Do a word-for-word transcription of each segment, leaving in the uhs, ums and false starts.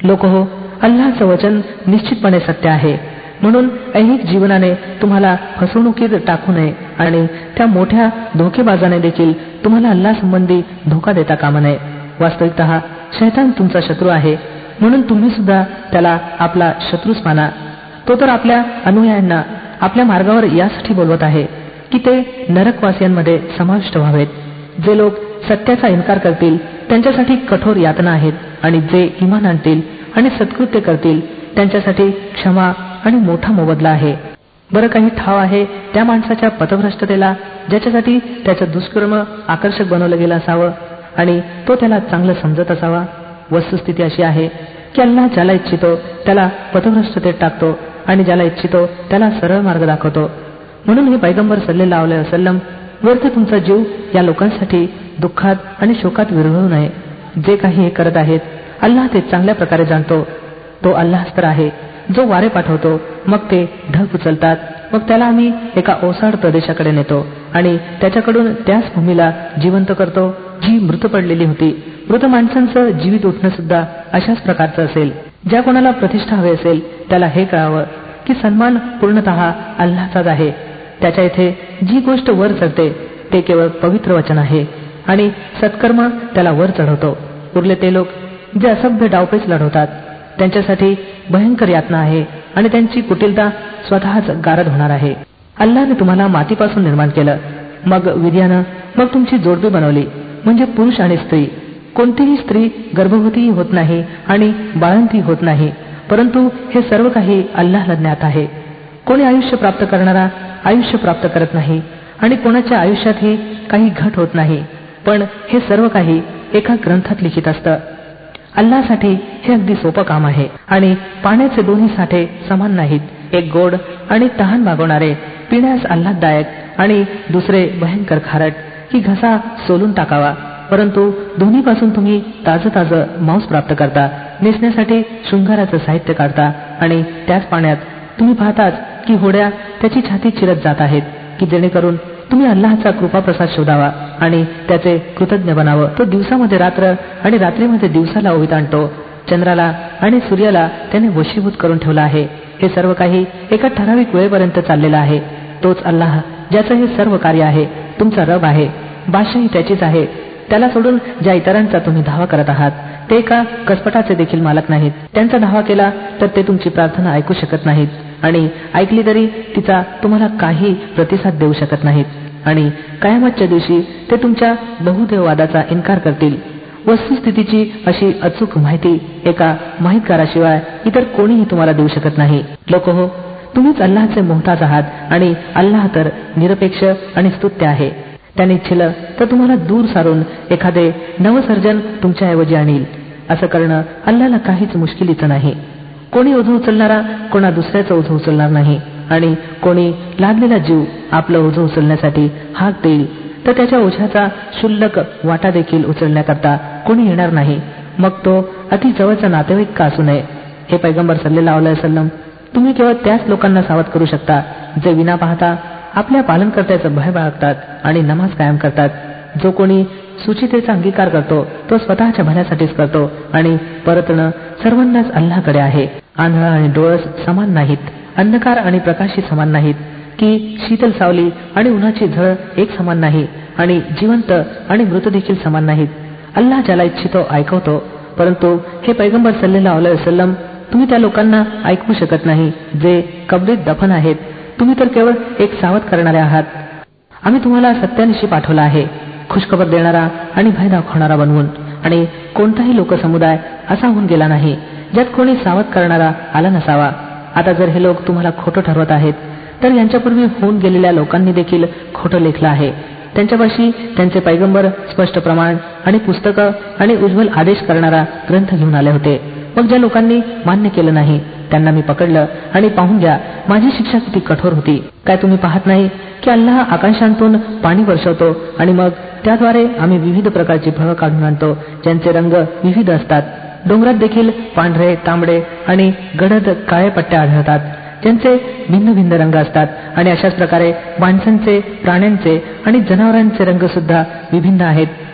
लोक हो, अल्लाहचं वचन निश्चितपणे सत्य आहे. म्हणून ऐहिक जीवनाने तुम्हाला फसवणुकीत टाकू नये आणि त्या मोठ्या धोकेबाजाने देखील तुम्हाला अल्लाह संबंधी धोका देता कामा नये. वास्तविकतः शैतान तुमचा शत्रू आहे, म्हणून तुम्ही सुद्धा त्याला आपला शत्रूच माना. तो तर आपल्या अनुयायांना आपल्या मार्गावर यासाठी बोलवत आहे की ते नरकवासियांमध्ये समाविष्ट व्हावेत. जे लोक सत्याचा इन्कार करतील त्यांच्यासाठी कठोर यातना आहेत, आणि जे ईमान आणतील आणि सत्कृत्य करतील त्यांच्यासाठी क्षमा आणि मोठा मोबदला आहे. बरं, काही ठाव आहे त्या माणसाच्या पथभ्रष्टतेला ज्याच्यासाठी त्याचं दुष्कर्म आकर्षक बनवलं गेलं असावं आणि तो त्याला चांगलं समजत असावा. वस्तुस्थिती अशी आहे की अल्लाह ज्याला इच्छितो त्याला पथभ्रष्टतेत टाकतो आणि ज्याला इच्छितो त्याला सरळ मार्ग दाखवतो. म्हणून हे पैगंबर सल्लल्लाहु अलैहि वसल्लम, व्यर्थ तुमचा जीव या लोकांसाठी दुःखात आणि शोकात विरघळू नये. जे काही हे करत आहेत अल्लाह ते चांगल्या प्रकारे जाणतो. तो अल्लाहच तर आहे जो वारे पाठवतो, मग ते ढग उचलतात, मग त्याला आम्ही एका ओसाड प्रदेशाकडे नेतो आणि त्याच्याकडून त्याच भूमीला जिवंत करतो जी मृत पडलेली होती. मृत माणसांचं जीवित उठणं सुद्धा अशाच प्रकारचं असेल. ज्या कोणाला प्रतिष्ठा हवी असेल त्याला हे कळावं की सन्मान पूर्णतः अल्लाहचाच आहे. त्याच्या इथे जी गोष्ट वर चढते ते केवळ पवित्र वचन आहे आणि सत्कर्म त्याला वर चढवतो. उरले ते लोक जे असभ्य डावपेच लढवतात त्यांच्यासाठी भयंकर यातना आहे आणि त्यांची कुटिलता स्वतःच गारद होणार आहे. अल्लाहने तुम्हाला मातीपासून निर्माण केलं, मग विर्यानं मग तुमची जोडपी बनवली, म्हणजे पुरुष आणि स्त्री. कोणतीही स्त्री गर्भवतीही होत नाही आणि बाळंती होत नाही, परंतु हे सर्व काही अल्लाहला ज्ञात आहे. कोणी आयुष्य प्राप्त करणारा आयुष्य प्राप्त करत नाही आणि कोणाच्या आयुष्यातही काही घट होत नाही, पण हे सर्व काही एका ग्रंथात लिखित असतं. अल्लाहसाठी हे अगदी सोपं काम आहे. आणि पाण्याचे दोन्ही साठे समान नाहीत. एक गोड आणि तहान भागवणारे, पिण्यास आल्हाददायक, आणि दुसरे भयंकर खारट की घसा सोलून टाकावा. परंतु दोन्हीपासून तुम्ही ताजं ताजं मांस प्राप्त करता, नेसण्यासाठी शृंगाराचं साहित्य काढता, आणि त्याच पाण्यात तुम्ही पाहताच की होड्या त्याची छाती चिरत जात आहेत की जेणेकरून तुम्ही अल्लाहचा कृपाप्रसाद शोधावा आणि त्याचे कृतज्ञ बनावं. तो दिवसामध्ये रात्र आणि रात्रीमध्ये दिवसाला ओवीत आणतो. चंद्राला आणि सूर्याला त्याने वशीभूत करून ठेवला आहे. हे सर्व काही एका ठराविक वेळेपर्यंत चाललेलं आहे. तोच अल्लाह ज्याचं हे सर्व कार्य आहे तुमचा रब आहे. बादशाही त्याचीच आहे. त्याला सोडून ज्या इतरांचा तुम्ही धावा करत आहात ते एका कसपटाचे देखील मालक नाहीत. त्यांचा धावा केला तर ते तुमची प्रार्थना ऐकू शकत नाहीत, आणि ऐकली तरी तिचा तुम्हाला काही प्रतिसाद देऊ शकत नाहीत. आणि कयामतच्या दिवशी ते तुमच्या बहुदेववादाचा इन्कार करतील. वस्तुस्थितीची अशी अचूक माहिती एका माहितगाराशिवाय इतर कोणीही तुम्हाला देऊ शकत नाही. लोक हो, तुम्हीच अल्लाहचे मोहताज आहात आणि अल्लाह तर निरपेक्ष आणि स्तुत्य आहे. त्याने इच्छिलं तर तुम्हाला दूर सारून एखादे नवसर्जन तुमच्याऐवजी आणील. असं करणं अल्लाहला काहीच मुश्किलीचं नाही. कोणी ओझं उचलणारा कोणा दुसऱ्याचं ओझं उचलणार नाही, आणि कोणी लादलेला जीव आपलं ओझं उचलण्यासाठी हाक देईल तर त्याच्या ओझ्याचा क्षुल्लक वाटा देखील उचलण्याकरता कोणी येणार नाही, मग तो अति जवळचा नातेवाईक का असू नये. हे पैगंबर सल्लल्लाहु अलैहि वसल्लम, तुम्ही केवळ त्याच लोकांना सावध करू शकता जे विना पाहता आपल्या पालनकर्त्याचं भय बाळगतात आणि नमाज कायम करतात. जो कोणी सुचितेचा अंगीकार करतो तो स्वतःच्या भल्यासाठीच करतो, आणि परतणं सर्वांनाच अल्लाहकडे आहे. आंधळा आणि डोळस समान नाहीत, अंधकार आणि प्रकाशी समान नाहीत, की शीतल सावली आणि उन्हाची झळ एक समान नाही, आणि जिवंत आणि मृत देखील समान नाहीत. अल्लाह ज्याला इच्छितो ऐकवतो. परंतु हे पैगंबर सल्लल्लाहु अलैहि वसल्लम, तुम्ही त्या लोकांना ऐकवू शकत नाही जे कबरीत दफन आहेत. तुम्ही तर केवळ एक सावध करणारे आहात. आम्ही तुम्हाला सत्यानिशी पाठवला आहे, खुशखबर देणारा आणि भय दाखवणारा बनवून. आणि कोणताही लोकसमुदाय असा होऊन गेला नाही ज्यात कोणी सावध करणारा आला नसावा. आता जर हे लोक तुम्हाला खोटं ठरवत आहेत तर यांच्यापूर्वी होऊन गेलेल्या लोकांनी देखील खोटं लेखलं आहे. त्यांच्यापाशी त्यांचे पैगंबर स्पष्ट प्रमाण आणि पुस्तकं आणि उज्ज्वल आदेश करणारा ग्रंथ घेऊन आले होते. मग ज्या लोकांनी मान्य केलं नाही त्यांना मी पकडलं, आणि पाहून घ्या माझी शिक्षा किती कठोर होती. काय तुम्ही पाहत नाही की अल्लाह आकाशांतून पाणी वर्षवतो आणि मग त्याद्वारे आम्ही विविध प्रकारची फळं काढून आणतो ज्यांचे रंग विविध असतात. डोंगरात देखील पांढरे, तांबडे आणि गडद काळे पट्ट्या आढळतात ज्यांचे भिन्न भिन्न रंग असतात. आणि अशाच प्रकारे माणसांचे, प्राण्यांचे आणि जनावरांचे रंग सुद्धा विभिन्न आहेत.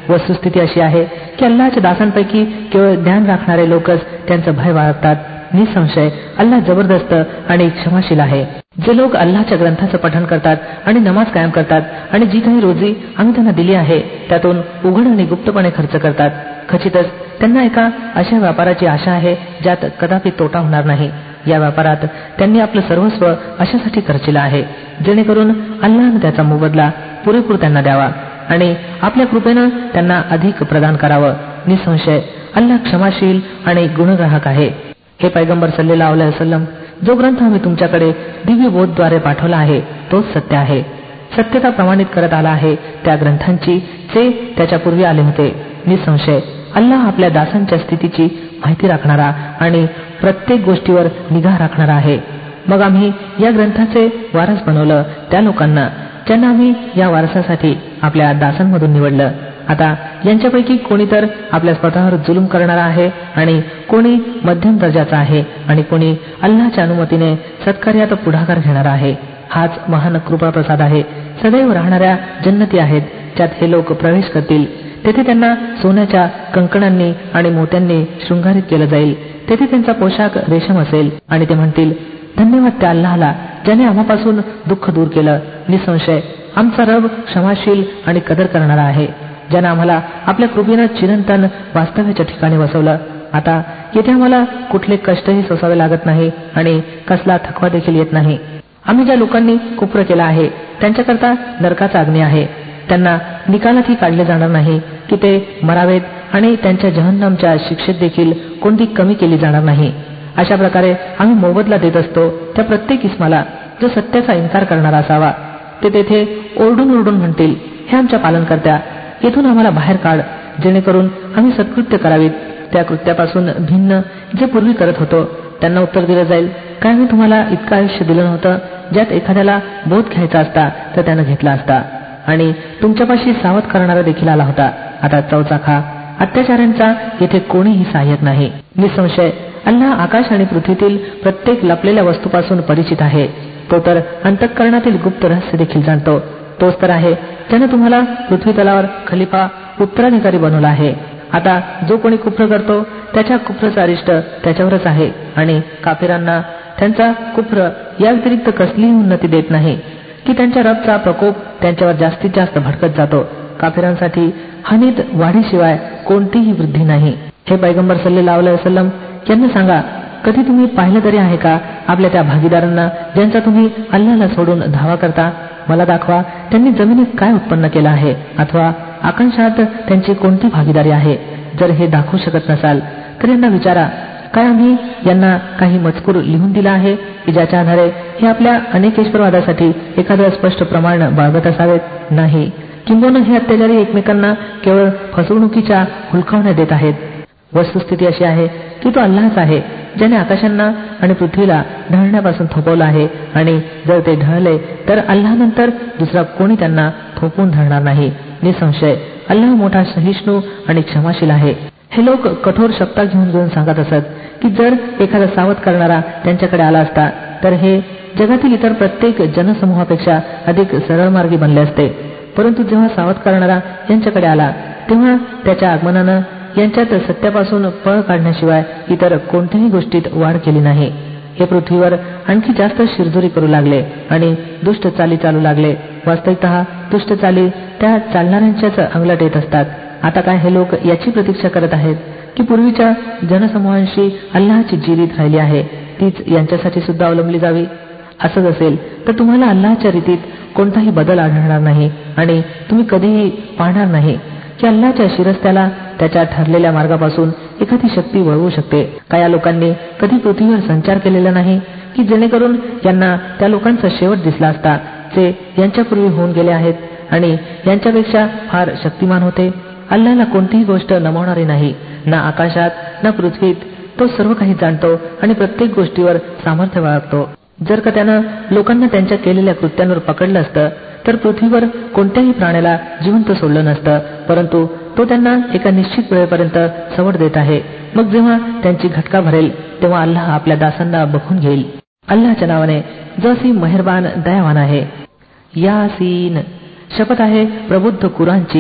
वस्तुस्थिती अशी आहे की अल्लाहच्या दासांपैकी केवळ ध्यान राखणारे लोकच त्यांचं भय बाळगतात. निसंशय अल्लाह जबरदस्त आणि क्षमाशील आहे. जे लोक अल्लाहच्या ग्रंथाचं पठण करतात आणि नमाज कायम करतात आणि जी काही रोजी आम्ही त्यांना दिली आहे त्यातून उघड आणि गुप्तपणे खर्च करतात, खचितच त्यांना एका अशा व्यापाराची आशा आहे ज्यात कदापि तोटा होणार नाही. या व्यापारात त्यांनी आपलं सर्वस्व अशासाठी खर्चिलं आहे जेणेकरून अल्लाहनं त्याचा मोबदला पुरेपूर त्यांना द्यावा आणि आपल्या कृपेनं त्यांना अधिक प्रदान करावं. निसंशय अल्लाह क्षमाशील आणि गुणग्राहक आहे. हे पैगंबर सल्लल्लाहु अलैहि वसल्लम, जो ग्रंथ आम्ही तुमच्याकडे दिव्य बोधद्वारे पाठवला आहे तोच सत्य आहे. सत्यता प्रमाणित करत आला आहे त्या ग्रंथांची जे त्याच्यापूर्वी आले होते. निसंशय अल्लाह आपल्या दासांच्या स्थितीची माहिती राखणारा आणि प्रत्येक गोष्टीवर निगा राखणारा आहे. मग आम्ही या ग्रंथाचे वारस बनवलं त्या लोकांना ज्यांना आम्ही या वारसासाठी आपल्या दासांमधून निवडलं. आता यांच्यापैकी कोणी तर आपल्या स्वतःवर जुलूम करणारा आहे आणि कोणी मध्यम दर्जाचा आहे आणि कोणी अल्लाहच्या अनुमतीने सत्कार्यात पुढाकार घेणारा आहे. हाच महान कृपा प्रसाद आहे. सदैव राहणाऱ्या जन्नती आहेत ज्यात हे लोक प्रवेश करतील. तेथे त्यांना सोन्याच्या कंकणांनी आणि मोत्यांनी शृंगारित केलं जाईल. तेथे त्यांचा पोशाख रेशम असेल आणि ते म्हणतील, धन्यवाद त्या अल्लाहला ज्याने आम्हापासून दुःख दूर केलं. निसंशय आमचा रब क्षमाशील आणि कदर करणारा आहे, ज्याने आम्हाला आपल्या कृपेनं चिरंतन वास्तव्याच्या ठिकाणी बसवलं. आता येथे आम्हाला कुठले कष्टही सोसावे लागत नाही आणि कसला थकवा देखील येत नाही. आम्ही ज्या लोकांनी कुफ्र केला आहे त्यांच्याकरता नरकाचा अग्नी आहे. त्यांना निकालातही काढले जाणार नाही की ते मरावेत आणि त्यांच्या जहन्नमच्या शिक्षेत देखील कोणती कमी केली जाणार नाही. अशा प्रकारे आम्ही मोबदला देत असतो त्या प्रत्येक इस्माला जो सत्याचा इन्कार करणारा असावा. ते तेथे ओरडून ओरडून म्हणतील, हे आमच्या पालनकर्त्या, येथून आम्हाला बाहेर काढ जेणेकरून आम्ही सत्कृत्य करावीत त्या कृत्यापासून भिन्न जे पूर्वी करत होतो. त्यांना उत्तर दिलं जाईल, काय मी तुम्हाला इतकं आयुष्य दिलं नव्हतं ज्यात एखाद्याला बोध घ्यायचा असता तर त्यानं घेतला असता आणि तुमच्यापाशी सावध करणारा देखील आला होता. आता चौचा खा. अत्याचारांचा येथे कोणीही सहाय्यक नाही. निसंशय अल्लाह आकाश आणि पृथ्वीतील प्रत्येक लपलेल्या वस्तूपासून परिचित आहे. तो तर अंतःकरणातील गुप्त रहस्य देखील जाणतो. तोच तर आहे ज्याने तुम्हाला पृथ्वी तलावर खलिफा उत्तराधिकारी बनवला आहे. आता जो कोणी कुफ्र करतो त्याच्या कुफ्रचा अरिष्ट त्याच्यावरच आहे आणि काफिरांना त्यांचा कुफ्र या व्यतिरिक्त कसलीही उन्नती देत नाही की त्यांच्या रबचा प्रकोप त्यांच्यावर जास्तीत जास्त भडकत जातो. काफिरांसाठी हानीत वाढीशिवाय कोणतीही वृद्धी नाही. हे पैगंबर सल्लल्लाहु अलैहि वसल्लम यांना सांगा, कधी तुम्ही पाहिलं तरी आहे का आपल्या त्या भागीदारांना ज्यांचा तुम्ही अल्लाहला सोडून धावा करता? मला दाखवा त्यांनी जमिनीत काय उत्पन्न केलं आहे अथवा आकाशात त्यांची कोणती भागीदारी आहे. जर हे दाखवू शकत नसाल तर यांना विचारा, काय आम्ही यांना काही मजकूर लिहून दिला आहे की ज्याच्या आधारे हे आपल्या अनेकेश्वरवादासाठी एखादं स्पष्ट प्रमाण बाळगत असावेत? नाही. किंबहुना हे अत्याचारी एकमेकांना केवळ फसवणुकीच्या हुलकावण्या देत आहेत. वस्तुस्थिती अशी आहे की तो अल्लाहच आहे ज्याने आकाशांना आणि पृथ्वीला ढळण्यापासून थोपवलं आहे आणि जर ते ढळले तर अल्लाहनंतर दुसरा कोणी त्यांना थोपवून धरणार नाही. निसंशय अल्लाह मोठा सहिष्णू आणि क्षमाशील आहे. हे लोक कठोर शब्द घेऊन घेऊन सांगत असत की जर एखादा सावध करणारा त्यांच्याकडे आला असता तर हे जगातील इतर प्रत्येक जनसमूहापेक्षा अधिक सरळ मार्गी बनले असते. परंतु जेव्हा सावध करणारा यांच्याकडे आला तेव्हा त्याच्या आगमनानं यांच्यात सत्यापासून पळ काढण्याशिवाय इतर कोणत्याही गोष्टीत वाढ केली नाही. हे पृथ्वीवर आणखी जास्त शिरजोरी करू लागले आणि दुष्ट चाली चालू लागले. वास्तविकतः दुष्ट चाली त्या चालणाऱ्यांच्याच अंगलट येत असतात. आता काय हे लोक याची प्रतीक्षा करत आहेत की पूर्वीच्या जनसमूहांशी अल्लाहची जी रीत राहिली आहे तीच यांच्यासाठी सुद्धा अवलंबली जावी? असंच असेल तर तुम्हाला अल्लाहच्या रीतीत कोणताही बदल आढळणार नाही आणि तुम्ही कधीही पाहणार नाही की अल्लाहच्या शिरस्त्याला त्याच्या ठरलेल्या मार्गापासून एखादी शक्ती वळवू शकते. का या लोकांनी कधी पृथ्वीवर संचार केलेला नाही की जेणेकरून यांना त्या लोकांचा शेवट दिसला असता जे यांच्यापूर्वी होऊन गेले आहेत आणि यांच्यापेक्षा फार शक्तिमान होते? अल्लाहला कोणतीही गोष्ट नमवणारी नाही, ना आकाशात ना पृथ्वीत. तो सर्व काही जाणतो आणि प्रत्येक गोष्टीवर सामर्थ्य बाळगतो. जर का त्यानं लोकांना त्यांच्या केलेल्या कृत्यांवर पकडलं असतं तर पृथ्वीवर कोणत्याही प्राण्याला जिवंत सोडलं नसतं. परंतु तो त्यांना एका निश्चित वेळेपर्यंत सवड देत आहे. मग जेव्हा त्यांची घटका भरेल तेव्हा अल्लाह आपल्या दासांना बघून घेईल. अल्लाहच्या नावाने जो असी मेहरबान दयावान आहे. यासीन, शपथ आहे प्रबुद्ध कुरानची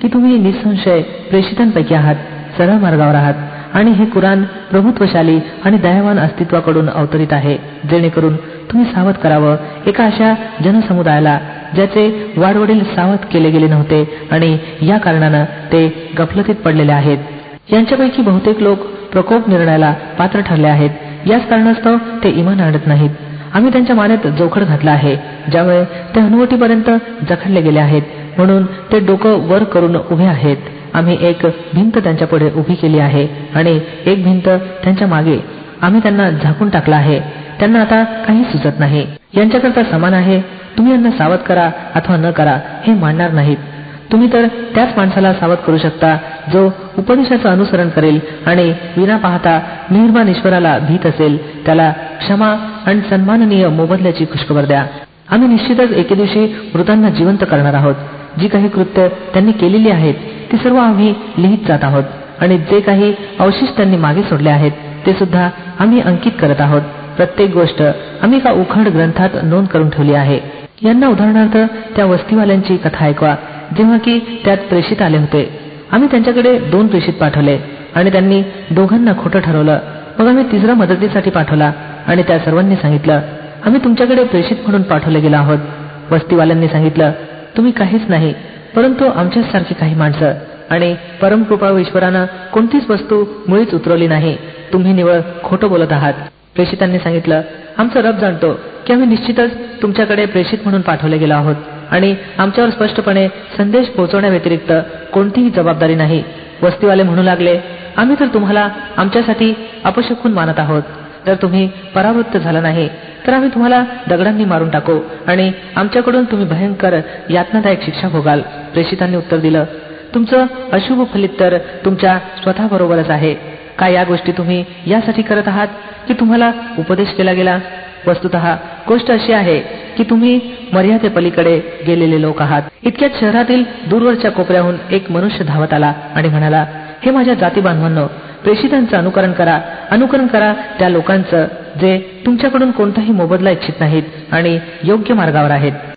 की तुम्ही निसंशय प्रेषितांपैकी आहात, सरळ मार्गावर आहात आणि हे कुराण प्रभुत्वशाली आणि दयावान अस्तित्वाकडून अवतरित आहे, जेणेकरून तुम्ही सावध करावं एका अशा जनसमुदायाला ज्याचे वाडवडील सावध केले गेले नव्हते आणि या कारणानं ते गफलतीत पडलेले आहेत. यांच्यापैकी बहुतेक लोक प्रकोप निर्णयाला पात्र ठरले आहेत. याच कारणास्तव ते इमान आणत नाहीत. आम्ही त्यांच्या मानेत जोखड घातला आहे, ज्यामुळे ते हनुवटीपर्यंत जखडले गेले आहेत, म्हणून ते डोकं वर करून उभे आहेत. आम्ही एक भिंत त्यांच्या पुढे उभी केली आहे आणि एक भिंत त्यांच्या मागे आम्ही त्यांना झाकून टाकला आहे. त्यांना आता काही सुचत नाही. यांच्याकरता समान आहे, तुम्ही यांना सावध करा अथवा न करा हे मानणार नाहीत. तुम्ही तर त्याच माणसाला सावध करू शकता जो उपदेशाचं अनुसरण करेल आणि विना पाहता मेहरबान ईश्वराला भीत असेल. त्याला क्षमा आणि सन्माननीय मोबदल्याची खुशखबर द्या. आम्ही निश्चितच एके दिवशी मृतांना जिवंत करणार आहोत. जी काही कृत्य त्यांनी केलेली आहेत ती सर्व आम्ही लिहित जात आहोत आणि जे काही अवशेष त्यांनी मागे सोडले आहेत ते सुद्धा आम्ही अंकित करत आहोत. प्रत्येक गोष्ट आम्ही एका उखड ग्रंथात नोंद करून ठेवली आहे. यांना उदाहरणार्थ त्या वस्तीवाल्यांची कथा ऐकवा, जेव्हा की त्यात प्रेषित आले होते. आम्ही त्यांच्याकडे दोन प्रेषित पाठवले आणि त्यांनी दोघांना खोटं ठरवलं. मग आम्ही तिसरा मदतीसाठी पाठवला आणि त्या सर्वांनी सांगितलं, आम्ही तुमच्याकडे प्रेषित म्हणून पाठवले गेलो आहोत. वस्तीवाल्यांनी सांगितलं, तुम्ही काहीच नाही परंतु आमच्यासारखी काही माणसं आणि परमकृपाळू ईश्वरानं कोणतीच वस्तू मुळीच उतरवली नाही. तुम्ही निवळ खोटं बोलत आहात. प्रेषितांनी सांगितलं, आमचा रब जाणतो की आम्ही निश्चितच तुमच्याकडे प्रेषित म्हणून पाठवले गेलो आहोत आणि आमच्यावर स्पष्टपणे संदेश पोहोचवण्याव्यतिरिक्त कोणतीही जबाबदारी नाही. वस्तीवाले म्हणू लागले, आम्ही तर तुम्हाला आमच्यासाठी अपशकुन मानत आहोत. जर तुम्ही परावृत्त झाला नाही तर आम्ही तुम्हाला दगडांनी मारून टाकू आणि आमच्याकडून तुम्ही भयंकर यातनादायक शिक्षा भोगाल. प्रेषितांनी उत्तर दिलं, तुमचं अशुभ फलित तर तुमच्या स्वतःबरोबरच आहे. काय या गोष्टी तुम्ही यासाठी करत आहात की तुम्हाला उपदेश केला गेला? वस्तुतः गोष्ट अशी आहे की तुम्ही मर्यादेपलीकडे गेलेले लोक आहात. इतक्यात शहरातील दूरवरच्या कोपऱ्याहून एक मनुष्य धावत आला आणि म्हणाला, हे माझ्या जाती बांधवांनो, प्रेषितांचं अनुकरण करा अनुकरण करा त्या लोकांचं जे तुमच्याकडून कोणताही मोबदला इच्छित नाहीत आणि योग्य मार्गावर आहेत.